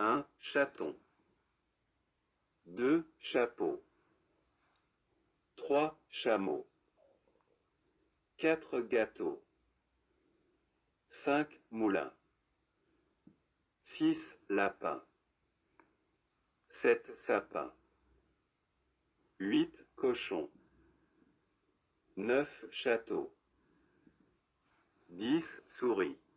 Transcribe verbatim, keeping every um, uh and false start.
Un chaton. Deux chapeaux. Trois chameaux. Quatre gâteaux. Cinq moulins. Six lapins. Sept sapins. Huit cochons. Neuf châteaux. Dix souris.